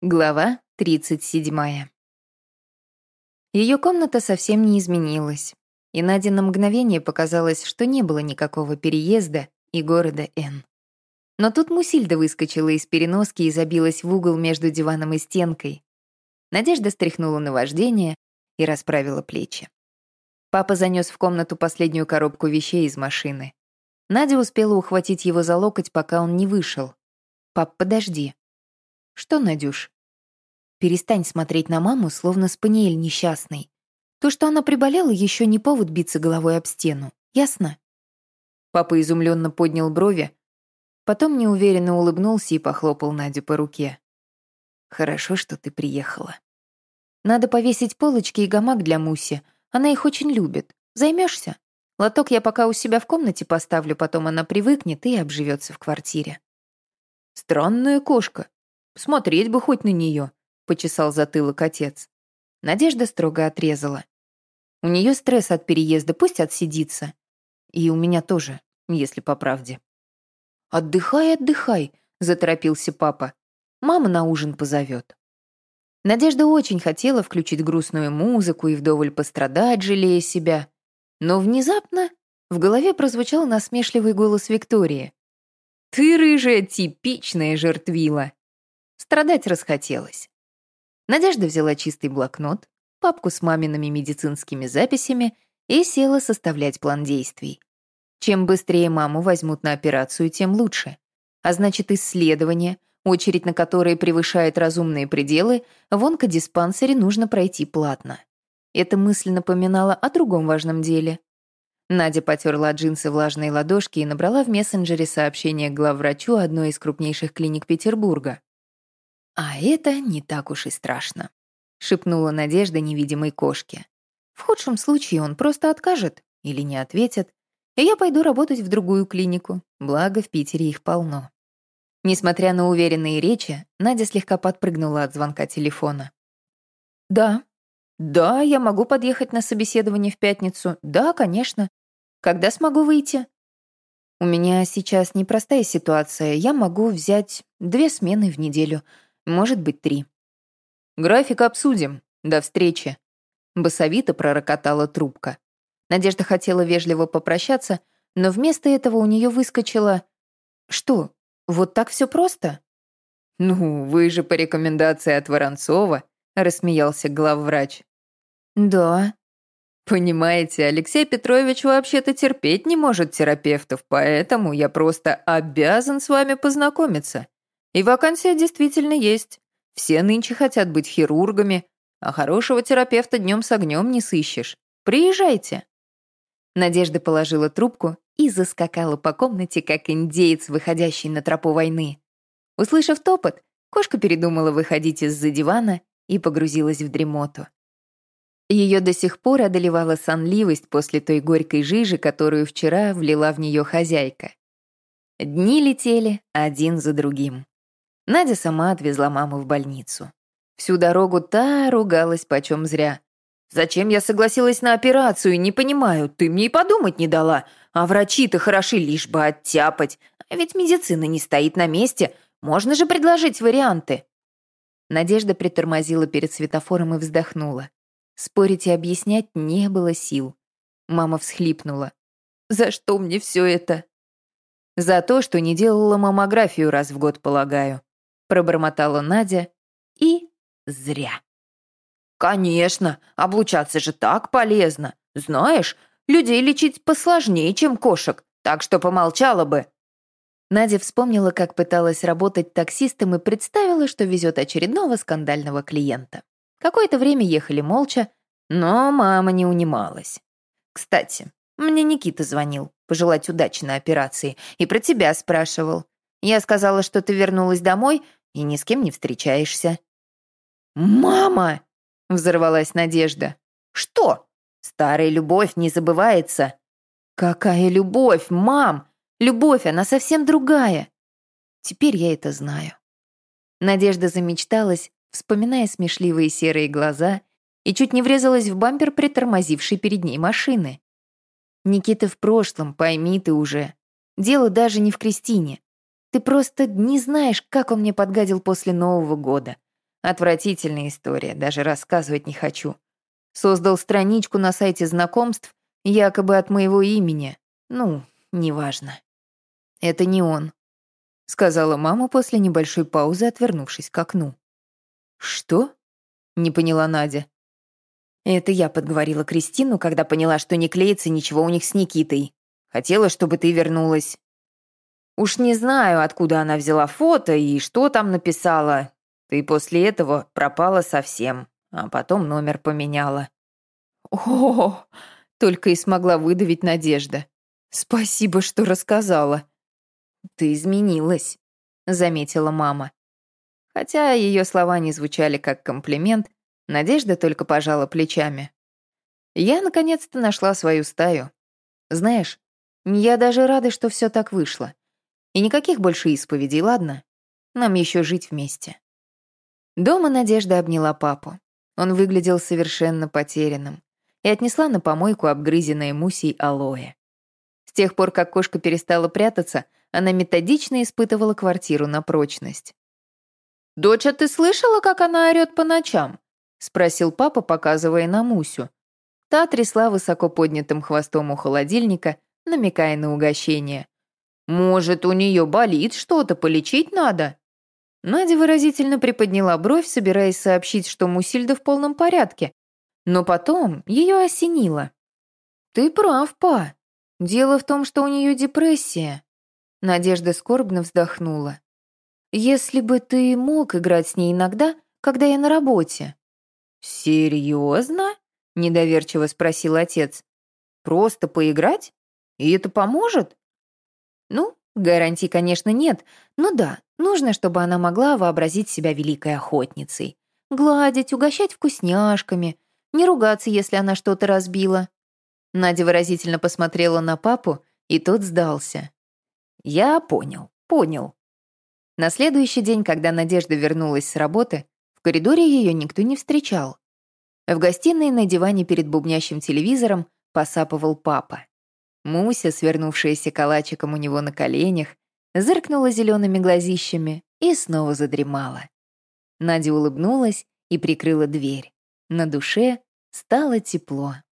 Глава 37. Ее комната совсем не изменилась, и Наде на мгновение показалось, что не было никакого переезда и города Н. Но тут Мусильда выскочила из переноски и забилась в угол между диваном и стенкой. Надежда стряхнула наваждение и расправила плечи. Папа занес в комнату последнюю коробку вещей из машины. Надя успела ухватить его за локоть, пока он не вышел. «Пап, подожди». «Что, Надюш?» «Перестань смотреть на маму, словно спаниель несчастный. То, что она приболела, еще не повод биться головой об стену. Ясно?» Папа изумленно поднял брови, потом неуверенно улыбнулся и похлопал Надю по руке. «Хорошо, что ты приехала. Надо повесить полочки и гамак для Муси. Она их очень любит. Займешься? Лоток я пока у себя в комнате поставлю, потом она привыкнет и обживется в квартире». «Странная кошка. Смотреть бы хоть на нее», — почесал затылок отец. Надежда строго отрезала. «У нее стресс от переезда, пусть отсидится. И у меня тоже, если по правде». «Отдыхай, отдыхай», — заторопился папа. «Мама на ужин позовет». Надежда очень хотела включить грустную музыку и вдоволь пострадать, жалея себя. Но внезапно в голове прозвучал насмешливый голос Виктории. «Ты, рыжая, типичная жертвила». Страдать расхотелось. Надежда взяла чистый блокнот, папку с мамиными медицинскими записями и села составлять план действий. Чем быстрее маму возьмут на операцию, тем лучше. А значит, исследование, очередь на которые превышает разумные пределы, в онкодиспансере нужно пройти платно. Эта мысль напоминала о другом важном деле. Надя потерла от джинсы влажные ладошки и набрала в мессенджере сообщение к главврачу одной из крупнейших клиник Петербурга. «А это не так уж и страшно», — шепнула Надежда невидимой кошке. «В худшем случае он просто откажет или не ответит, и я пойду работать в другую клинику, благо в Питере их полно». Несмотря на уверенные речи, Надя слегка подпрыгнула от звонка телефона. «Да. Да, я могу подъехать на собеседование в пятницу. Да, конечно. Когда смогу выйти?» «У меня сейчас непростая ситуация. Я могу взять 2 смены в неделю. Может быть, 3. «График обсудим. До встречи», — басовито пророкотала трубка. Надежда хотела вежливо попрощаться, но вместо этого у нее выскочило: «Что, вот так все просто?» «Ну, вы же по рекомендации от Воронцова», — рассмеялся главврач. «Да». «Понимаете, Алексей Петрович вообще-то терпеть не может терапевтов, поэтому я просто обязан с вами познакомиться. И вакансия действительно есть. Все нынче хотят быть хирургами, а хорошего терапевта днем с огнем не сыщешь. Приезжайте». Надежда положила трубку и заскакала по комнате, как индеец, выходящий на тропу войны. Услышав топот, кошка передумала выходить из-за дивана и погрузилась в дремоту. Ее до сих пор одолевала сонливость после той горькой жижи, которую вчера влила в нее хозяйка. Дни летели один за другим. Надя сама отвезла маму в больницу. Всю дорогу та ругалась почем зря. «Зачем я согласилась на операцию, не понимаю, ты мне и подумать не дала. А врачи-то хороши, лишь бы оттяпать. А ведь медицина не стоит на месте, можно же предложить варианты». Надежда притормозила перед светофором и вздохнула. Спорить и объяснять не было сил. Мама всхлипнула. «За что мне все это?» «За то, что не делала маммографию раз в год, полагаю», пробормотала Надя. И зря. «Конечно, облучаться же так полезно. Знаешь, людей лечить посложнее, чем кошек, так что помолчала бы». Надя вспомнила, как пыталась работать таксистом и представила, что везет очередного скандального клиента. Какое-то время ехали молча, но мама не унималась. «Кстати, мне Никита звонил, пожелать удачи на операции, и про тебя спрашивал. Я сказала, что ты вернулась домой и ни с кем не встречаешься». «Мама!» — взорвалась Надежда. «Что? Старая любовь не забывается». «Какая любовь, мам? Любовь, она совсем другая». Теперь я это знаю. Надежда замечталась, вспоминая смешливые серые глаза, и чуть не врезалась в бампер притормозившей перед ней машины. «Никита в прошлом, пойми ты уже. Дело даже не в Кристине. Ты просто не знаешь, как он мне подгадил после Нового года. Отвратительная история, даже рассказывать не хочу. Создал страничку на сайте знакомств, якобы от моего имени. Ну, неважно. Это не он, сказала мама после небольшой паузы, отвернувшись к окну. Что? Не поняла Надя. Это я подговорила Кристину, когда поняла, что не клеится ничего у них с Никитой. Хотела, чтобы ты вернулась. Уж не знаю, откуда она взяла фото и что там написала. Ты после этого пропала совсем, а потом номер поменяла. О, только и смогла выдавить Надежда. Спасибо, что рассказала. Ты изменилась, заметила мама. Хотя ее слова не звучали как комплимент, Надежда только пожала плечами. Я наконец-то нашла свою стаю. Знаешь, я даже рада, что все так вышло. И никаких больше исповедей, ладно? Нам еще жить вместе. Дома Надежда обняла папу. Он выглядел совершенно потерянным и отнесла на помойку обгрызенное Мусей алоэ. С тех пор, как кошка перестала прятаться, она методично испытывала квартиру на прочность. «Дочь, а ты слышала, как она орёт по ночам?» — спросил папа, показывая на Мусю. Та трясла высоко поднятым хвостом у холодильника, намекая на угощение. «Может, у нее болит что-то, полечить надо?» Надя выразительно приподняла бровь, собираясь сообщить, что Мусильда в полном порядке. Но потом ее осенило. «Ты прав, па. Дело в том, что у нее депрессия». Надежда скорбно вздохнула. «Если бы ты мог играть с ней иногда, когда я на работе». «Серьезно?» — недоверчиво спросил отец. «Просто поиграть? И это поможет?» «Ну, гарантий, конечно, нет, но да, нужно, чтобы она могла вообразить себя великой охотницей. Гладить, угощать вкусняшками, не ругаться, если она что-то разбила». Надя выразительно посмотрела на папу, и тот сдался. «Я понял». На следующий день, когда Надежда вернулась с работы, в коридоре ее никто не встречал. В гостиной на диване перед бубнящим телевизором посапывал папа. Муся, свернувшаяся калачиком у него на коленях, зыркнула зелеными глазищами и снова задремала. Надя улыбнулась и прикрыла дверь. На душе стало тепло.